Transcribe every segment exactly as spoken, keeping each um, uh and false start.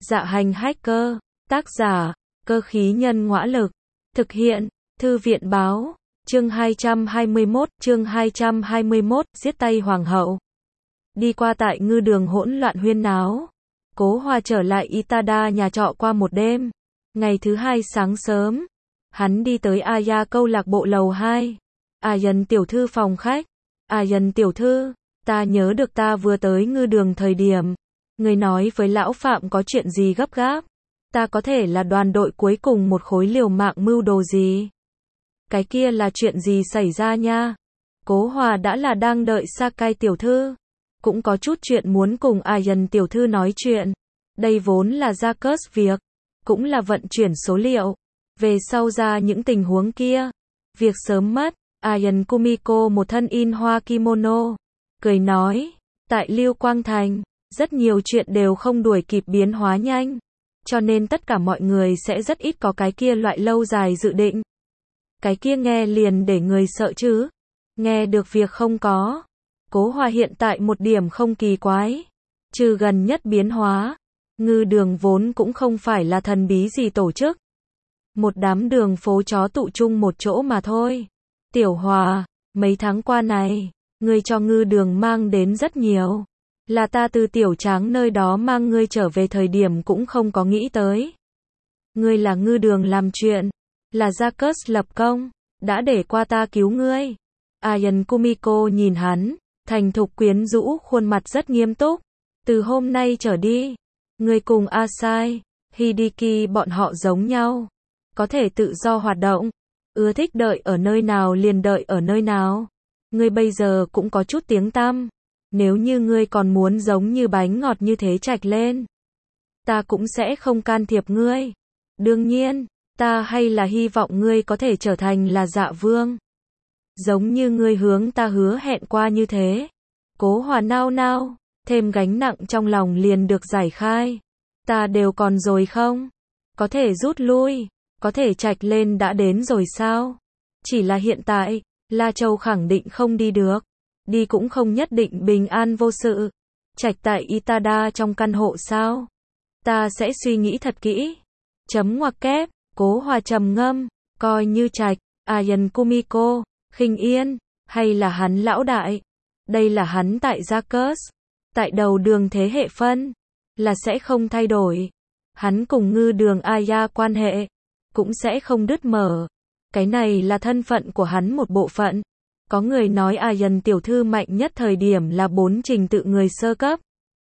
Dạ hành hacker, tác giả, cơ khí nhân ngõa lực, thực hiện, thư viện báo, chương hai trăm hai mươi mốt, chương hai trăm hai mươi mốt, giết tay hoàng hậu. Đi qua tại ngư đường hỗn loạn huyên náo, Cố Hòa trở lại Itada nhà trọ qua một đêm. Ngày thứ hai sáng sớm, hắn đi tới Aya câu lạc bộ lầu hai. Ayan tiểu thư phòng khách. Ayan tiểu thư, ta nhớ được ta vừa tới ngư đường thời điểm, người nói với lão Phạm có chuyện gì gấp gáp. Ta có thể là đoàn đội cuối cùng một khối liều mạng mưu đồ gì? Cái kia là chuyện gì xảy ra nha? Cố Hòa đã là đang đợi Sakai tiểu thư, cũng có chút chuyện muốn cùng Ayan tiểu thư nói chuyện. Đây vốn là Jacques việc, cũng là vận chuyển số liệu. Về sau ra những tình huống kia, việc sớm mất. Ayan Kumiko một thân in hoa kimono, cười nói, tại Lưu Quang Thành, rất nhiều chuyện đều không đuổi kịp biến hóa nhanh, cho nên tất cả mọi người sẽ rất ít có cái kia loại lâu dài dự định. Cái kia nghe liền để người sợ chứ, nghe được việc không có. Cố Hòa hiện tại một điểm không kỳ quái, trừ gần nhất biến hóa, ngư đường vốn cũng không phải là thần bí gì tổ chức. Một đám đường phố chó tụ chung một chỗ mà thôi. Tiểu Hòa, mấy tháng qua này, ngươi cho ngư đường mang đến rất nhiều. Là ta từ Tiểu Tráng nơi đó mang ngươi trở về thời điểm cũng không có nghĩ tới. Ngươi là ngư đường làm chuyện, là Jacques lập công, đã để qua ta cứu ngươi. Ayan Kumiko nhìn hắn, thành thục quyến rũ khuôn mặt rất nghiêm túc. Từ hôm nay trở đi, ngươi cùng Asai, Hideki bọn họ giống nhau. Có thể tự do hoạt động, ưa thích đợi ở nơi nào liền đợi ở nơi nào. Ngươi bây giờ cũng có chút tiếng tăm. Nếu như ngươi còn muốn giống như bánh ngọt như thế chạch lên, ta cũng sẽ không can thiệp ngươi. Đương nhiên, ta hay là hy vọng ngươi có thể trở thành là Dạ Vương. Giống như ngươi hướng ta hứa hẹn qua như thế. Cố Hòa nao nao, thêm gánh nặng trong lòng liền được giải khai. Ta đều còn rồi không? Có thể rút lui, có thể chạch lên đã đến rồi sao? Chỉ là hiện tại, La Châu khẳng định không đi được. Đi cũng không nhất định bình an vô sự. Chạch tại Itada trong căn hộ sao? Ta sẽ suy nghĩ thật kỹ. Chấm ngoặc kép, Cố Hòa trầm ngâm, coi như chạch. Ayan Kumiko, khinh yên, hay là hắn lão đại? Đây là hắn tại Jacques, tại đầu đường thế hệ phân, là sẽ không thay đổi. Hắn cùng ngư đường Aya quan hệ, cũng sẽ không đứt mở. Cái này là thân phận của hắn một bộ phận. Có người nói Ayan tiểu thư mạnh nhất thời điểm là bốn trình tự người sơ cấp.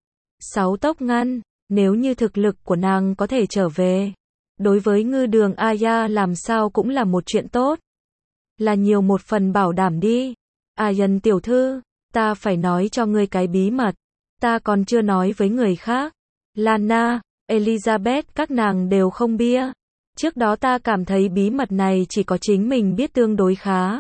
Sáu tốc ngăn, nếu như thực lực của nàng có thể trở về. Đối với ngư đường Aya làm sao cũng là một chuyện tốt. Là nhiều một phần bảo đảm đi. Ayan tiểu thư, ta phải nói cho ngươi cái bí mật. Ta còn chưa nói với người khác. Lana, Elizabeth các nàng đều không bia. Trước đó ta cảm thấy bí mật này chỉ có chính mình biết tương đối khá.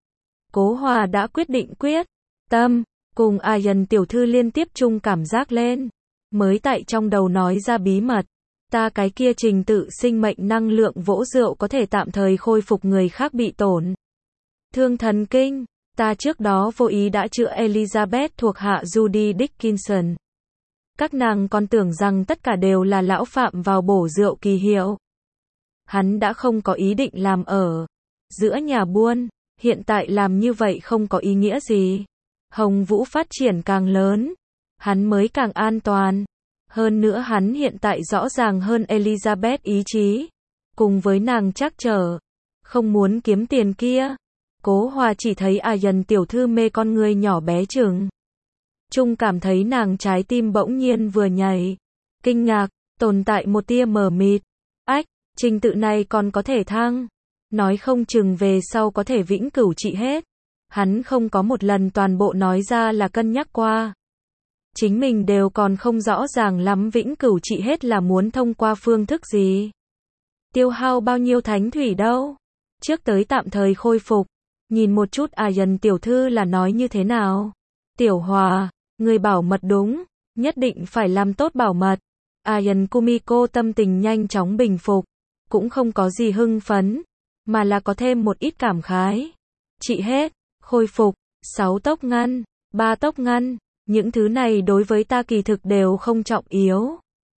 Cố Hòa đã quyết định quyết tâm, cùng Ayan tiểu thư liên tiếp chung cảm giác lên. Mới tại trong đầu nói ra bí mật. Ta cái kia trình tự sinh mệnh năng lượng vỗ rượu có thể tạm thời khôi phục người khác bị tổn thương thần kinh. Ta trước đó vô ý đã chữa Elizabeth thuộc hạ Judy Dickinson. Các nàng còn tưởng rằng tất cả đều là lão Phạm vào bổ rượu kỳ hiệu. Hắn đã không có ý định làm ở giữa nhà buôn. Hiện tại làm như vậy không có ý nghĩa gì. Hồng Vũ phát triển càng lớn, hắn mới càng an toàn. Hơn nữa hắn hiện tại rõ ràng hơn Elizabeth ý chí. Cùng với nàng trắc trở, không muốn kiếm tiền kia. Cố Hòa chỉ thấy Ayan tiểu thư mê con người nhỏ bé chừng. Trung cảm thấy nàng trái tim bỗng nhiên vừa nhảy. Kinh ngạc, tồn tại một tia mờ mịt. Ách, trình tự này còn có thể thăng. Nói không chừng về sau có thể vĩnh cửu trị hết. Hắn không có một lần toàn bộ nói ra là cân nhắc qua. Chính mình đều còn không rõ ràng lắm vĩnh cửu trị hết là muốn thông qua phương thức gì. Tiêu hao bao nhiêu thánh thủy đâu. Trước tới tạm thời khôi phục. Nhìn một chút Ayan tiểu thư là nói như thế nào. Tiểu Hòa, người bảo mật đúng. Nhất định phải làm tốt bảo mật. Ayan Kumiko tâm tình nhanh chóng bình phục. Cũng không có gì hưng phấn. Mà là có thêm một ít cảm khái. Trị hết, khôi phục, sáu tốc ngăn, ba tốc ngăn, những thứ này đối với ta kỳ thực đều không trọng yếu.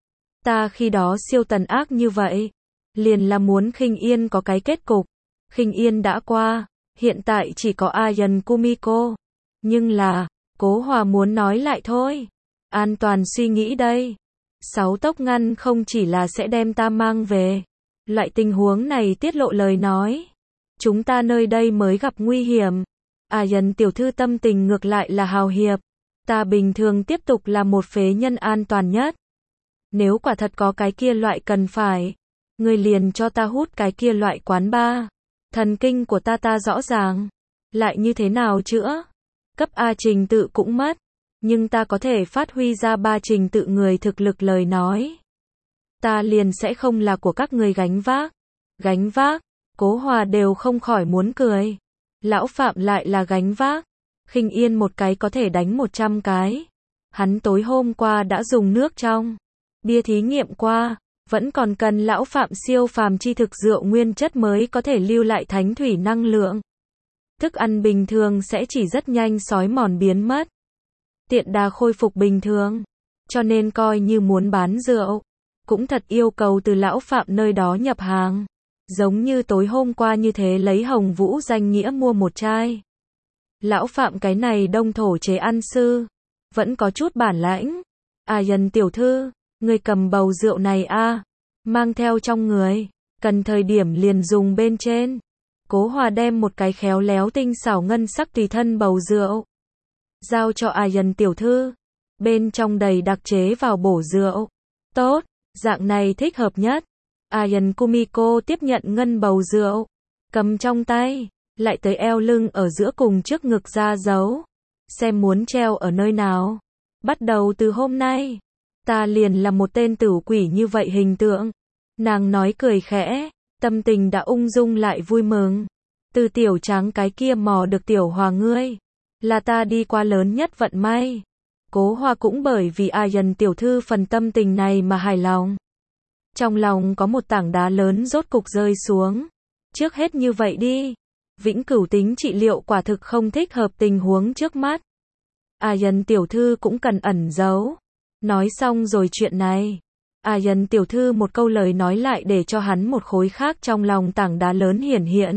Ta khi đó siêu tàn ác như vậy, liền là muốn Khinh Yên có cái kết cục. Khinh Yên đã qua, hiện tại chỉ có Ayan Kumiko. Nhưng là, Cố Hòa muốn nói lại thôi. An toàn suy nghĩ đây. Sáu tốc ngăn không chỉ là sẽ đem ta mang về. Loại tình huống này tiết lộ lời nói. Chúng ta nơi đây mới gặp nguy hiểm. Ayan tiểu thư tâm tình ngược lại là hào hiệp. Ta bình thường tiếp tục là một phế nhân an toàn nhất. Nếu quả thật có cái kia loại cần phải, ngươi liền cho ta hút cái kia loại quán bar. Thần kinh của ta ta rõ ràng. Lại như thế nào chữa? Cấp A trình tự cũng mất. Nhưng ta có thể phát huy ra ba trình tự người thực lực lời nói. Ta liền sẽ không là của các người gánh vác. Gánh vác, Cố Hòa đều không khỏi muốn cười. Lão Phạm lại là gánh vác. Khinh Yên một cái có thể đánh một trăm cái. Hắn tối hôm qua đã dùng nước trong bia thí nghiệm qua, vẫn còn cần lão Phạm siêu phàm chi thực rượu nguyên chất mới có thể lưu lại thánh thủy năng lượng. Thức ăn bình thường sẽ chỉ rất nhanh xói mòn biến mất. Tiện đà khôi phục bình thường. Cho nên coi như muốn bán rượu, cũng thật yêu cầu từ lão Phạm nơi đó nhập hàng. Giống như tối hôm qua như thế lấy Hồng Vũ danh nghĩa mua một chai. Lão Phạm cái này đông thổ chế ăn sư, vẫn có chút bản lãnh. Ayan tiểu thư, người cầm bầu rượu này a, mang theo trong người, cần thời điểm liền dùng bên trên. Cố Hòa đem một cái khéo léo tinh xảo ngân sắc tùy thân bầu rượu, giao cho Ayan tiểu thư, bên trong đầy đặc chế vào bổ rượu. Tốt, dạng này thích hợp nhất. Ayan Kumiko tiếp nhận ngân bầu rượu, cầm trong tay, lại tới eo lưng ở giữa cùng trước ngực ra dấu. Xem muốn treo ở nơi nào. Bắt đầu từ hôm nay, ta liền là một tên tử quỷ như vậy hình tượng. Nàng nói cười khẽ, tâm tình đã ung dung lại vui mừng. Từ tiểu trắng cái kia mò được tiểu Hòa ngươi, là ta đi qua lớn nhất vận may. Cố Hòa cũng bởi vì Ayan tiểu thư phần tâm tình này mà hài lòng. Trong lòng có một tảng đá lớn rốt cục rơi xuống. Trước hết như vậy đi. Vĩnh cửu tính trị liệu quả thực không thích hợp tình huống trước mắt. Ayan tiểu thư cũng cần ẩn giấu. Nói xong rồi chuyện này. Ayan tiểu thư một câu lời nói lại để cho hắn một khối khác trong lòng tảng đá lớn hiển hiện.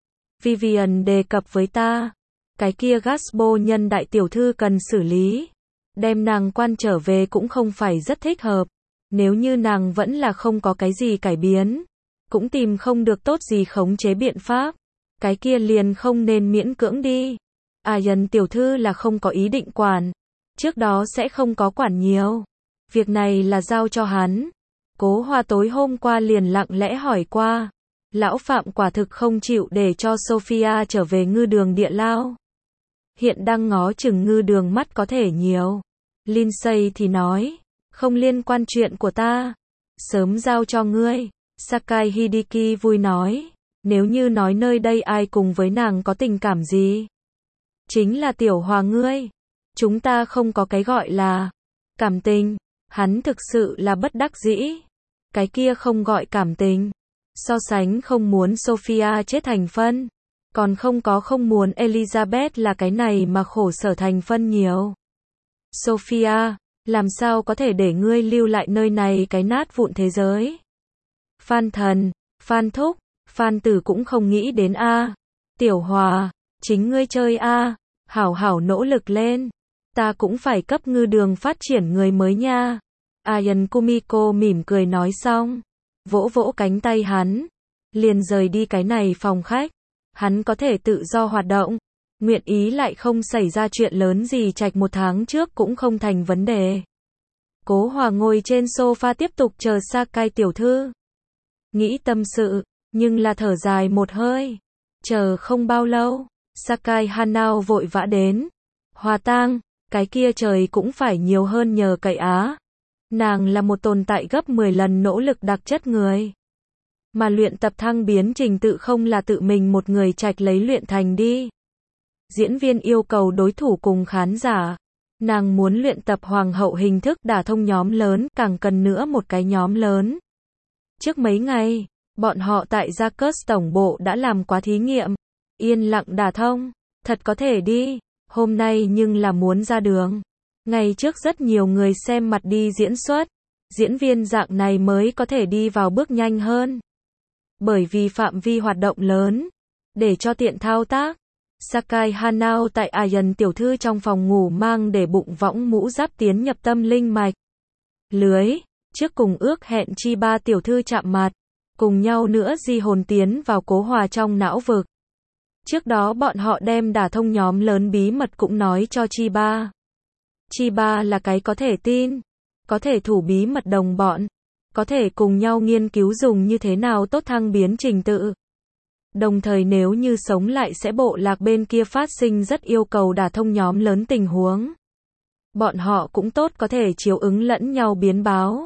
Vivian đề cập với ta. Cái kia Gasbo nhân đại tiểu thư cần xử lý. Đem nàng quan trở về cũng không phải rất thích hợp. Nếu như nàng vẫn là không có cái gì cải biến, cũng tìm không được tốt gì khống chế biện pháp, cái kia liền không nên miễn cưỡng đi. Ayan tiểu thư là không có ý định quản, trước đó sẽ không có quản nhiều. Việc này là giao cho hắn. Cố Hòa tối hôm qua liền lặng lẽ hỏi qua. Lão Phạm quả thực không chịu để cho Sophia trở về ngư đường địa lao. Hiện đang ngó chừng ngư đường mắt có thể nhiều. Lindsay thì nói, không liên quan chuyện của ta. Sớm giao cho ngươi. Sakai Hideki vui nói, nếu như nói nơi đây ai cùng với nàng có tình cảm gì, chính là tiểu Hòa ngươi. Chúng ta không có cái gọi là cảm tình. Hắn thực sự là bất đắc dĩ. Cái kia không gọi cảm tình. So sánh không muốn Sophia chết thành phân, còn không có không muốn Elizabeth là cái này mà khổ sở thành phân nhiều. Sophia, làm sao có thể để ngươi lưu lại nơi này cái nát vụn thế giới? Phan thần, Phan thúc, Phan tử cũng không nghĩ đến a. Tiểu Hòa, chính ngươi chơi a, hảo hảo nỗ lực lên. Ta cũng phải cấp ngư đường phát triển người mới nha. Ayan Kumiko mỉm cười nói xong, vỗ vỗ cánh tay hắn, liền rời đi cái này phòng khách. Hắn có thể tự do hoạt động, nguyện ý lại không xảy ra chuyện lớn gì trạch một tháng trước cũng không thành vấn đề. Cố Hòa ngồi trên sofa tiếp tục chờ Sakai tiểu thư. Nghĩ tâm sự, nhưng là thở dài một hơi. Chờ không bao lâu, Sakai Hanao vội vã đến. Hòa tang, cái kia trời cũng phải nhiều hơn nhờ cậy á. Nàng là một tồn tại gấp mười lần nỗ lực đặc chất người. Mà luyện tập thăng biến trình tự không là tự mình một người trạch lấy luyện thành đi. Diễn viên yêu cầu đối thủ cùng khán giả. Nàng muốn luyện tập hoàng hậu hình thức đả thông nhóm lớn, càng cần nữa một cái nhóm lớn. Trước mấy ngày, bọn họ tại Jacques tổng bộ đã làm quá thí nghiệm. Yên lặng đả thông, thật có thể đi. Hôm nay nhưng là muốn ra đường. Ngày trước rất nhiều người xem mặt đi diễn xuất. diễn viên dạng này mới có thể đi vào bước nhanh hơn. Bởi vì phạm vi hoạt động lớn, để cho tiện thao tác. Sakai Hanao tại Ayan tiểu thư trong phòng ngủ mang để bụng võng mũ giáp tiến nhập tâm linh mạch. Lưới, trước cùng ước hẹn Chiba tiểu thư chạm mặt, cùng nhau nữa di hồn tiến vào Cố Hòa trong não vực. Trước đó bọn họ đem đả thông nhóm lớn bí mật cũng nói cho Chiba. Chiba là cái có thể tin, có thể thủ bí mật đồng bọn, có thể cùng nhau nghiên cứu dùng như thế nào tốt thăng biến trình tự. Đồng thời nếu như sống lại sẽ bộ lạc bên kia phát sinh rất yêu cầu đả thông nhóm lớn tình huống. Bọn họ cũng tốt có thể chiếu ứng lẫn nhau biến báo.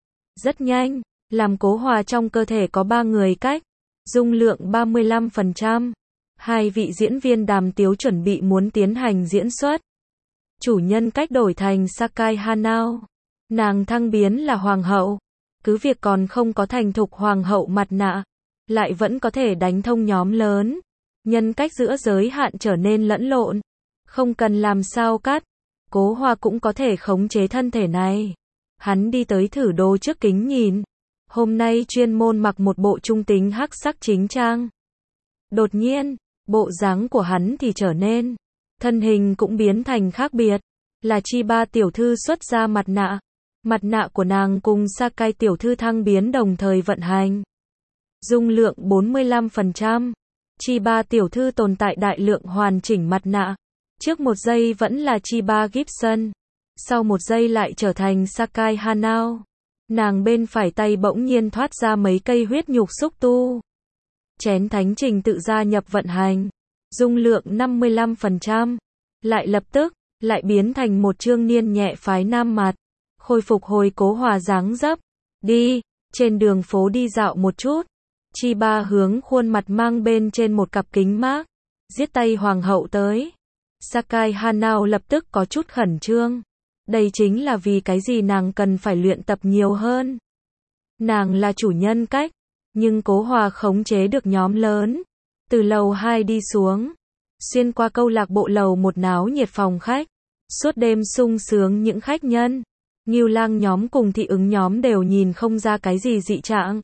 Rất nhanh, làm Cố Hòa trong cơ thể có ba người cách, dung lượng ba mươi lăm phần trăm. Hai vị diễn viên Đàm Tiếu chuẩn bị muốn tiến hành diễn xuất. Chủ nhân cách đổi thành Sakai Hanao. Nàng thăng biến là hoàng hậu. Cứ việc còn không có thành thục hoàng hậu mặt nạ, lại vẫn có thể đánh thông nhóm lớn. Nhân cách giữa giới hạn trở nên lẫn lộn. Không cần làm sao cắt. Cố Hòa cũng có thể khống chế thân thể này. Hắn đi tới thử đồ trước kính nhìn. Hôm nay chuyên môn mặc một bộ trung tính hắc sắc chính trang. Đột nhiên, bộ dáng của hắn thì trở nên, thân hình cũng biến thành khác biệt. Là Chiba tiểu thư xuất ra mặt nạ. Mặt nạ của nàng cùng Sakai tiểu thư thăng biến đồng thời vận hành. Dung lượng bốn mươi lăm phần trăm. Chiba tiểu thư tồn tại đại lượng hoàn chỉnh mặt nạ. Trước một giây vẫn là Chiba Gibson. Sau một giây lại trở thành Sakai Hanao. Nàng bên phải tay bỗng nhiên thoát ra mấy cây huyết nhục xúc tu. Chén thánh trình tự gia nhập vận hành. Dung lượng năm mươi lăm phần trăm. Lại lập tức, lại biến thành một trương niên nhẹ phái nam mặt. Khôi phục hồi Cố Hòa dáng dấp. Đi, trên đường phố đi dạo một chút. Chiba hướng khuôn mặt mang bên trên một cặp kính mát. Giết tay hoàng hậu tới. Sakai Hanao lập tức có chút khẩn trương. Đây chính là vì cái gì nàng cần phải luyện tập nhiều hơn. Nàng là chủ nhân cách, nhưng Cố Hòa khống chế được nhóm lớn. Từ lầu hai đi xuống, xuyên qua câu lạc bộ lầu một náo nhiệt phòng khách. Suốt đêm sung sướng những khách nhân. Ngưu Lang nhóm cùng thị ứng nhóm đều nhìn không ra cái gì dị trạng.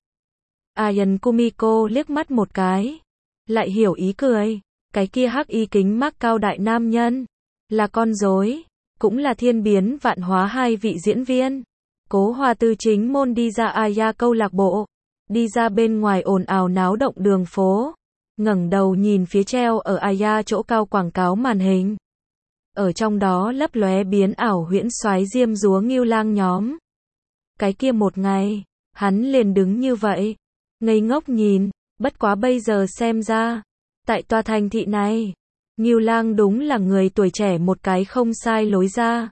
Ayan Kumiko liếc mắt một cái. Lại hiểu ý cười. Cái kia hắc y kính mác cao đại nam nhân. Là con rối. Cũng là thiên biến vạn hóa hai vị diễn viên. Cố Hòa từ chính môn đi ra Aya câu lạc bộ. Đi ra bên ngoài ồn ào náo động đường phố. Ngẩng đầu nhìn phía treo ở Aya chỗ cao quảng cáo màn hình. Ở trong đó lấp lóe biến ảo huyễn soái diêm dúa Ngưu Lang nhóm. Cái kia một ngày, hắn liền đứng như vậy. Ngây ngốc nhìn, bất quá bây giờ xem ra. Tại tòa thành thị này, Ngưu Lang đúng là người tuổi trẻ một cái không sai lối ra.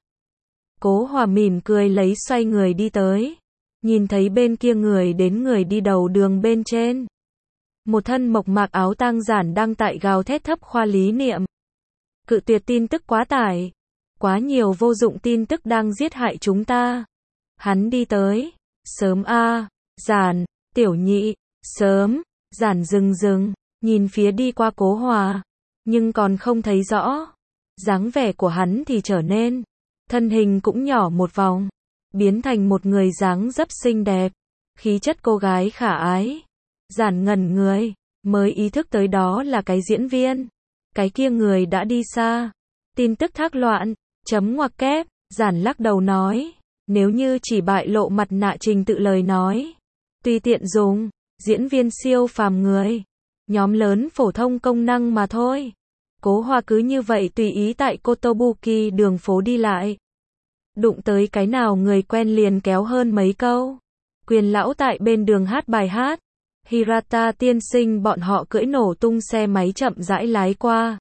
Cố Hòa mỉm cười lấy xoay người đi tới. Nhìn thấy bên kia người đến người đi đầu đường bên trên. Một thân mộc mạc áo tang giản đang tại gào thét thấp khoa lý niệm. Cự tuyệt tin tức quá tải. Quá nhiều vô dụng tin tức đang giết hại chúng ta. Hắn đi tới. Sớm a, giản, tiểu nhị, sớm, giản dừng dừng, nhìn phía đi qua Cố Hòa. Nhưng còn không thấy rõ. Dáng vẻ của hắn thì trở nên. Thân hình cũng nhỏ một vòng. Biến thành một người dáng dấp xinh đẹp. Khí chất cô gái khả ái. Giản ngẩn người. Mới ý thức tới đó là cái diễn viên. Cái kia người đã đi xa. Tin tức thác loạn. Chấm ngoặc kép. Giản lắc đầu nói. Nếu như chỉ bại lộ mặt nạ trình tự lời nói. Tùy tiện dùng. Diễn viên siêu phàm người. Nhóm lớn phổ thông công năng mà thôi. Cố Hòa cứ như vậy tùy ý tại Kotobuki đường phố đi lại. Đụng tới cái nào người quen liền kéo hơn mấy câu. Quyền lão tại bên đường hát bài hát. Hirata tiên sinh bọn họ cưỡi nổ tung xe máy chậm rãi lái qua.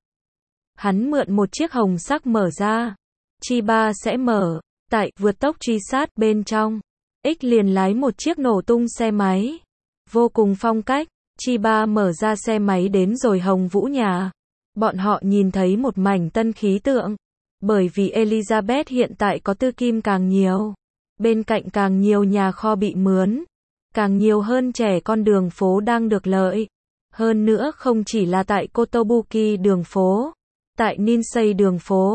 Hắn mượn một chiếc hồng sắc mở ra. Chiba sẽ mở. Tại vượt tốc truy sát bên trong. X liền lái một chiếc nổ tung xe máy. Vô cùng phong cách. Chiba mở ra xe máy đến rồi Hồng Vũ nhà. Bọn họ nhìn thấy một mảnh tân khí tượng. Bởi vì Elizabeth hiện tại có tư kim càng nhiều. Bên cạnh càng nhiều nhà kho bị mướn. Càng nhiều hơn trẻ con đường phố đang được lợi. Hơn nữa không chỉ là tại Kotobuki đường phố. Tại Ninsei đường phố.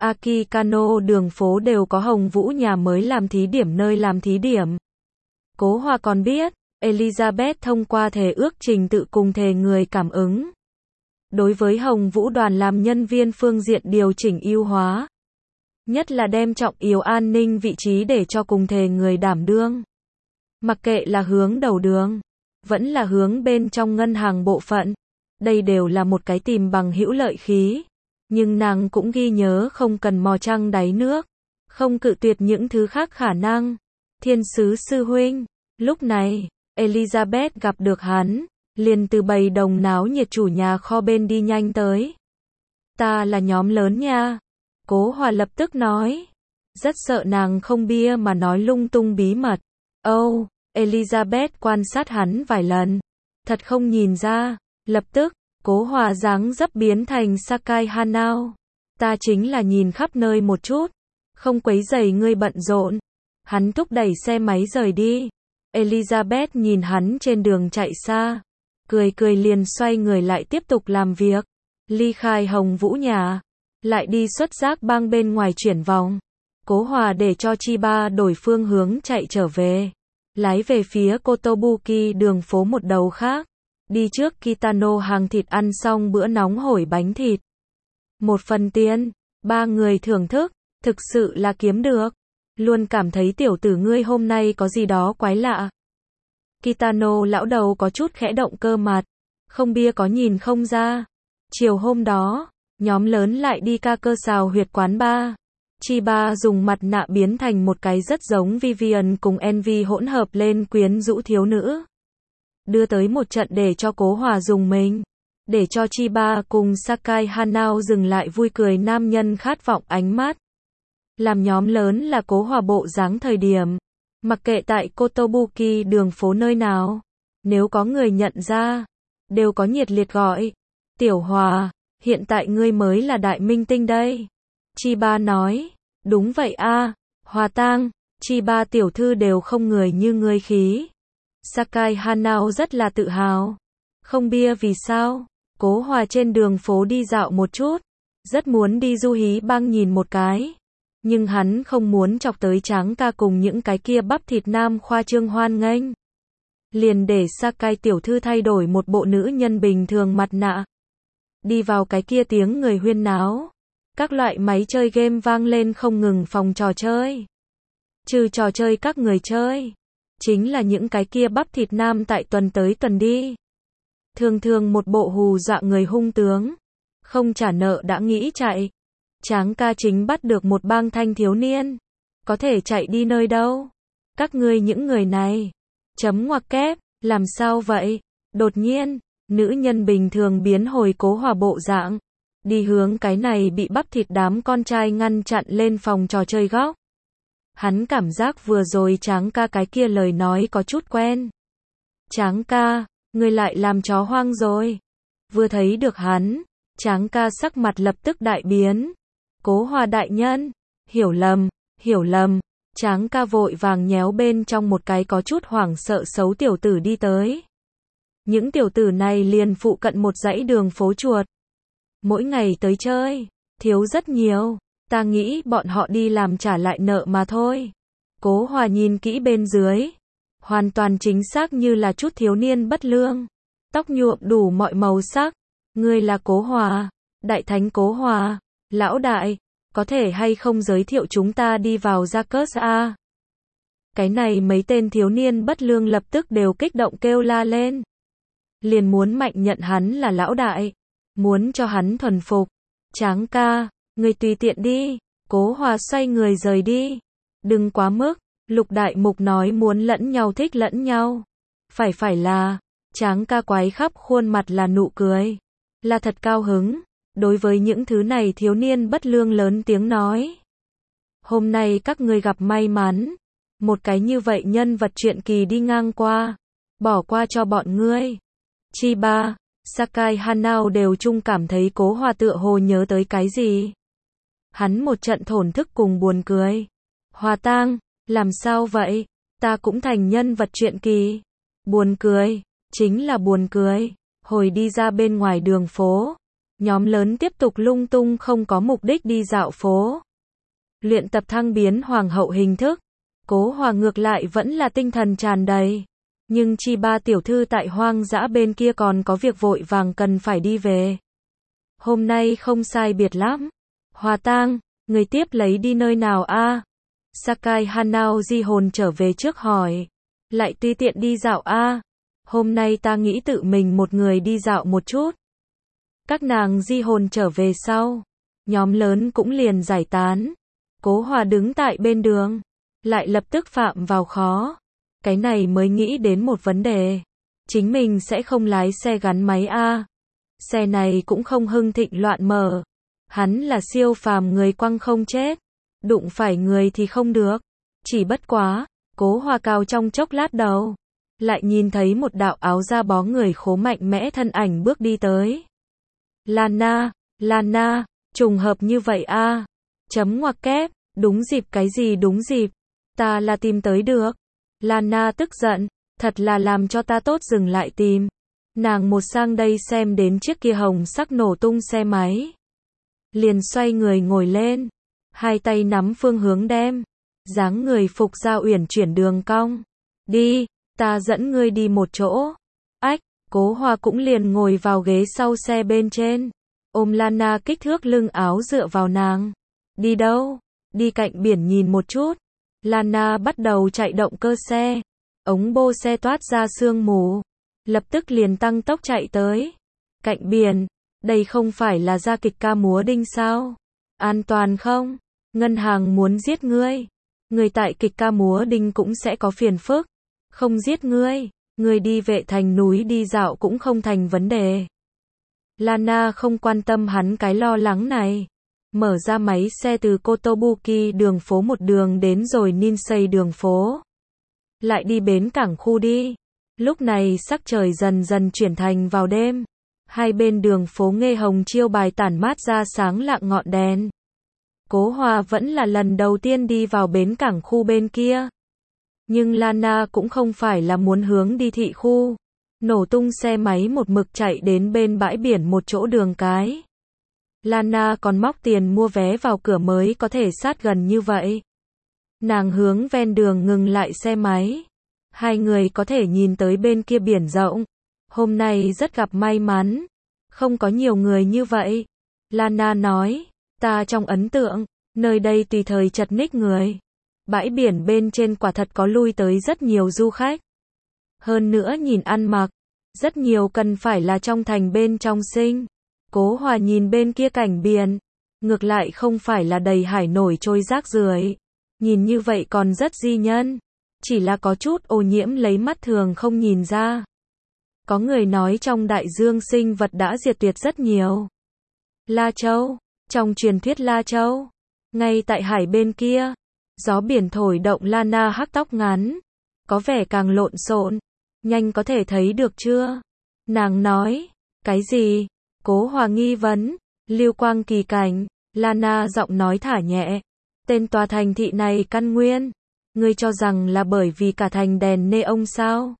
Akikano đường phố đều có Hồng Vũ nhà mới làm thí điểm nơi làm thí điểm. Cố Hòa còn biết, Elizabeth thông qua thề ước trình tự cùng thề người cảm ứng. Đối với Hồng Vũ đoàn làm nhân viên phương diện điều chỉnh ưu hóa. Nhất là đem trọng yếu an ninh vị trí để cho cùng thề người đảm đương. Mặc kệ là hướng đầu đường, vẫn là hướng bên trong ngân hàng bộ phận. Đây đều là một cái tìm bằng hữu lợi khí. Nhưng nàng cũng ghi nhớ không cần mò trăng đáy nước. Không cự tuyệt những thứ khác khả năng. Thiên sứ sư huynh. Lúc này, Elizabeth gặp được hắn. Liền từ bầy đồng náo nhiệt chủ nhà kho bên đi nhanh tới. Ta là nhóm lớn nha. Cố Hòa lập tức nói. Rất sợ nàng không bia mà nói lung tung bí mật. Âu, oh, Elizabeth quan sát hắn vài lần. Thật không nhìn ra. Lập tức, Cố Hòa dáng dấp biến thành Sakai Hanao. Ta chính là nhìn khắp nơi một chút. Không quấy rầy ngươi bận rộn. Hắn thúc đẩy xe máy rời đi. Elizabeth nhìn hắn trên đường chạy xa. Cười cười liền xoay người lại tiếp tục làm việc. Ly khai Hồng Vũ nhà. Lại đi xuất giác bang bên ngoài chuyển vòng. Cố Hòa để cho Chiba đổi phương hướng chạy trở về. Lái về phía Kotobuki đường phố một đầu khác. Đi trước Kitano hàng thịt ăn xong bữa nóng hổi bánh thịt. Một phần tiền, ba người thưởng thức, thực sự là kiếm được. Luôn cảm thấy tiểu tử ngươi hôm nay có gì đó quái lạ. Kitano lão đầu có chút khẽ động cơ mặt. Không bia có nhìn không ra. Chiều hôm đó, nhóm lớn lại đi ca cơ xào huyệt quán bar. Chiba dùng mặt nạ biến thành một cái rất giống Vivian cùng Envy hỗn hợp lên quyến rũ thiếu nữ. Đưa tới một trận để cho Cố Hòa dùng mình. Để cho Chiba cùng Sakai Hanao dừng lại vui cười nam nhân khát vọng ánh mắt. Làm nhóm lớn là Cố Hòa bộ dáng thời điểm. Mặc kệ tại Kotobuki đường phố nơi nào. Nếu có người nhận ra. Đều có nhiệt liệt gọi. Tiểu Hòa, hiện tại ngươi mới là đại minh tinh đây. Chiba nói. Đúng vậy a, Hòa Tang, Chiba tiểu thư đều không người như ngươi khí. Sakai Hanao rất là tự hào. Không bia vì sao? Cố Hòa trên đường phố đi dạo một chút. Rất muốn đi du hí bang nhìn một cái. Nhưng hắn không muốn chọc tới Tráng ca cùng những cái kia bắp thịt nam khoa trương hoan nghênh. Liền để Sakai tiểu thư thay đổi một bộ nữ nhân bình thường mặt nạ. Đi vào cái kia tiếng người huyên náo. Các loại máy chơi game vang lên không ngừng phòng trò chơi. Trừ trò chơi các người chơi. Chính là những cái kia bắp thịt nam tại tuần tới tuần đi. Thường thường một bộ hù dọa người hung tướng. Không trả nợ đã nghĩ chạy. Tráng ca chính bắt được một bang thanh thiếu niên. Có thể chạy đi nơi đâu? Các ngươi những người này. Chấm ngoặc kép, làm sao vậy? Đột nhiên, nữ nhân bình thường biến hồi Cố Hòa bộ dạng. Đi hướng cái này bị bắp thịt đám con trai ngăn chặn lên phòng trò chơi góc. Hắn cảm giác vừa rồi Tráng ca cái kia lời nói có chút quen. Tráng ca, ngươi lại làm chó hoang rồi. Vừa thấy được hắn, Tráng ca sắc mặt lập tức đại biến. Cố Hòa đại nhân, hiểu lầm, hiểu lầm. Tráng ca vội vàng nhéo bên trong một cái có chút hoảng sợ xấu tiểu tử đi tới. Những tiểu tử này liền phụ cận một dãy đường phố chuột. Mỗi ngày tới chơi, thiếu rất nhiều. Ta nghĩ bọn họ đi làm trả lại nợ mà thôi. Cố Hòa nhìn kỹ bên dưới. Hoàn toàn chính xác như là chút thiếu niên bất lương. Tóc nhuộm đủ mọi màu sắc. Ngươi là Cố Hòa, đại thánh Cố Hòa. Lão đại, có thể hay không giới thiệu chúng ta đi vào Jacques A? Cái này mấy tên thiếu niên bất lương lập tức đều kích động kêu la lên. Liền muốn mạnh nhận hắn là lão đại. Muốn cho hắn thuần phục. Tráng ca, người tùy tiện đi. Cố Hòa xoay người rời đi. Đừng quá mức. Lục đại mục nói muốn lẫn nhau thích lẫn nhau. Phải phải là. Tráng ca quái khắp khuôn mặt là nụ cười. Là thật cao hứng. Đối với những thứ này thiếu niên bất lương lớn tiếng nói. Hôm nay các ngươi gặp may mắn. Một cái như vậy nhân vật truyện kỳ đi ngang qua. Bỏ qua cho bọn ngươi. Chiba, Sakai Hanao đều chung cảm thấy Cố Hòa tựa hồ nhớ tới cái gì. Hắn một trận thổn thức cùng buồn cười. Hòa Tang, làm sao vậy? Ta cũng thành nhân vật truyện kỳ. Buồn cười, chính là buồn cười. Hồi đi ra bên ngoài đường phố. Nhóm lớn tiếp tục lung tung không có mục đích đi dạo phố. Luyện tập thăng biến hoàng hậu hình thức. Cố Hòa ngược lại vẫn là tinh thần tràn đầy. Nhưng Chi Ba tiểu thư tại hoang dã bên kia còn có việc vội vàng cần phải đi về. Hôm nay không sai biệt lắm. Hòa Tang, người tiếp lấy đi nơi nào a? Sakai Hanao di hồn trở về trước hỏi. Lại tùy tiện đi dạo a? Hôm nay ta nghĩ tự mình một người đi dạo một chút. Các nàng di hồn trở về sau. Nhóm lớn cũng liền giải tán. Cố Hòa đứng tại bên đường. Lại lập tức phạm vào khó. Cái này mới nghĩ đến một vấn đề. Chính mình sẽ không lái xe gắn máy a. Xe này cũng không hưng thịnh loạn mở. Hắn là siêu phàm người quăng không chết. Đụng phải người thì không được. Chỉ bất quá, Cố Hòa cao trong chốc lát đầu. Lại nhìn thấy một đạo áo da bó người khố mạnh mẽ thân ảnh bước đi tới. Lana, Lana, trùng hợp như vậy a. Chấm ngoặc kép, đúng dịp cái gì đúng dịp. Ta là tìm tới được. Lana tức giận, thật là làm cho ta tốt dừng lại tìm. Nàng một sang đây xem đến chiếc kia hồng sắc nổ tung xe máy. Liền xoay người ngồi lên. Hai tay nắm phương hướng đem. Dáng người phục ra uyển chuyển đường cong. Đi, ta dẫn ngươi đi một chỗ. Ách, Cố Hòa cũng liền ngồi vào ghế sau xe bên trên. Ôm Lana kích thước lưng áo dựa vào nàng. Đi đâu? Đi cạnh biển nhìn một chút. Lana bắt đầu chạy động cơ xe. Ống bô xe toát ra sương mù. Lập tức liền tăng tốc chạy tới. Cạnh biển. Đây không phải là ra kịch ca múa đinh sao? An toàn không? Ngân hàng muốn giết ngươi. Người tại kịch ca múa đinh cũng sẽ có phiền phức. Không giết ngươi. Ngươi đi Vệ Thành núi đi dạo cũng không thành vấn đề. Lana không quan tâm hắn cái lo lắng này. Mở ra máy xe từ Kotobuki đường phố một đường đến rồi Ninsei đường phố. Lại đi bến cảng khu đi. Lúc này sắc trời dần dần chuyển thành vào đêm. Hai bên đường phố nghe hồng chiêu bài tản mát ra sáng lạng ngọn đèn. Cố Hòa vẫn là lần đầu tiên đi vào bến cảng khu bên kia. Nhưng Lana cũng không phải là muốn hướng đi thị khu. Nổ tung xe máy một mực chạy đến bên bãi biển một chỗ đường cái. Lana còn móc tiền mua vé vào cửa mới có thể sát gần như vậy. Nàng hướng ven đường ngừng lại xe máy. Hai người có thể nhìn tới bên kia biển rộng. Hôm nay rất gặp may mắn. Không có nhiều người như vậy. Lana nói, ta trong ấn tượng, nơi đây tùy thời chật ních người. Bãi biển bên trên quả thật có lui tới rất nhiều du khách. Hơn nữa nhìn ăn mặc, rất nhiều cần phải là trong thành bên trong sinh. Cố Hòa nhìn bên kia cảnh biển, ngược lại không phải là đầy hải nổi trôi rác rưởi. Nhìn như vậy còn rất di nhân, chỉ là có chút ô nhiễm lấy mắt thường không nhìn ra. Có người nói trong đại dương sinh vật đã diệt tuyệt rất nhiều. La Châu, trong truyền thuyết La Châu, ngay tại hải bên kia, gió biển thổi động Lana hắc tóc ngắn, có vẻ càng lộn xộn, nhanh có thể thấy được chưa? Nàng nói, cái gì? Cố Hòa nghi vấn, lưu quang kỳ cảnh, Lana giọng nói thả nhẹ, tên tòa thành thị này căn nguyên, ngươi cho rằng là bởi vì cả thành đèn neon sao?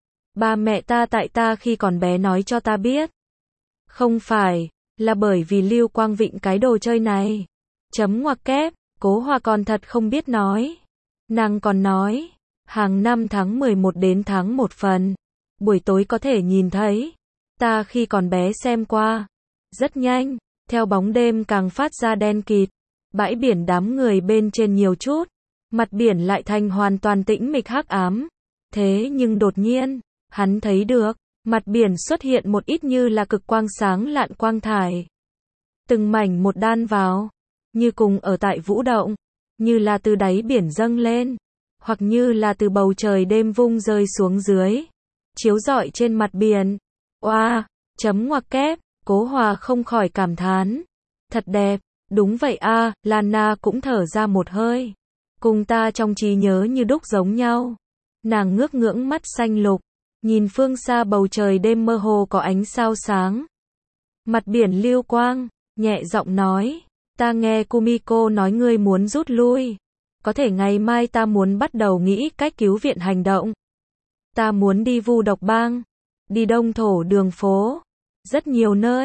Ba mẹ ta tại ta khi còn bé nói cho ta biết. Không phải, là bởi vì lưu quang vịnh cái đồ chơi này. Chấm ngoặc kép, Cố Hòa còn thật không biết nói. Nàng còn nói, hàng năm tháng mười một đến tháng một phần, buổi tối có thể nhìn thấy. Ta khi còn bé xem qua. Rất nhanh, theo bóng đêm càng phát ra đen kịt. Bãi biển đám người bên trên nhiều chút. Mặt biển lại thành hoàn toàn tĩnh mịch hắc ám. Thế nhưng đột nhiên, hắn thấy được, mặt biển xuất hiện một ít như là cực quang sáng lạn quang thải. Từng mảnh một đan vào, như cùng ở tại vũ động, như là từ đáy biển dâng lên, hoặc như là từ bầu trời đêm vung rơi xuống dưới, chiếu rọi trên mặt biển. Oa, wow, chấm ngoặc kép, Cố Hòa không khỏi cảm thán. Thật đẹp, đúng vậy a, à, Lana cũng thở ra một hơi. Cùng ta trong trí nhớ như đúc giống nhau. Nàng ngước ngưỡng mắt xanh lục, nhìn phương xa bầu trời đêm mơ hồ có ánh sao sáng. Mặt biển lưu quang, nhẹ giọng nói, ta nghe Kumiko nói ngươi muốn rút lui. Có thể ngày mai ta muốn bắt đầu nghĩ cách cứu viện hành động. Ta muốn đi Vu Độc Bang, đi Đông Thổ đường phố, rất nhiều nơi.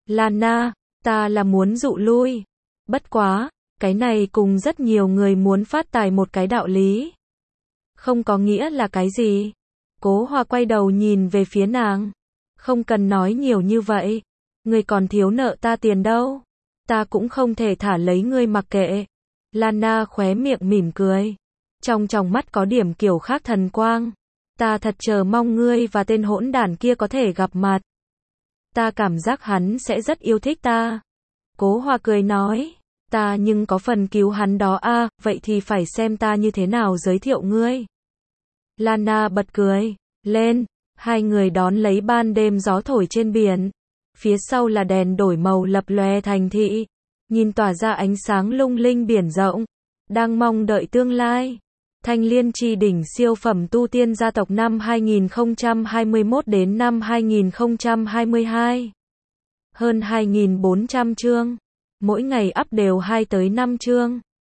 Lana, ta là muốn dụ lui. Bất quá, cái này cùng rất nhiều người muốn phát tài một cái đạo lý. Không có nghĩa là cái gì? Cố Hoa quay đầu nhìn về phía nàng. Không cần nói nhiều như vậy. Ngươi còn thiếu nợ ta tiền đâu. Ta cũng không thể thả lấy ngươi mặc kệ. Lana khóe miệng mỉm cười. Trong tròng mắt có điểm kiểu khác thần quang. Ta thật chờ mong ngươi và tên hỗn đản kia có thể gặp mặt. Ta cảm giác hắn sẽ rất yêu thích ta. Cố Hoa cười nói. Ta nhưng có phần cứu hắn đó a, à, vậy thì phải xem ta như thế nào giới thiệu ngươi. Lana bật cười. Lên. Hai người đón lấy ban đêm gió thổi trên biển. Phía sau là đèn đổi màu lập lòe thành thị. Nhìn tỏa ra ánh sáng lung linh biển rộng. Đang mong đợi tương lai. Thanh Liên Chi đỉnh siêu phẩm tu tiên gia tộc năm hai nghìn không trăm hai mươi mốt đến năm hai nghìn không trăm hai mươi hai. Hơn hai nghìn bốn trăm chương. Mỗi ngày up đều hai tới năm chương.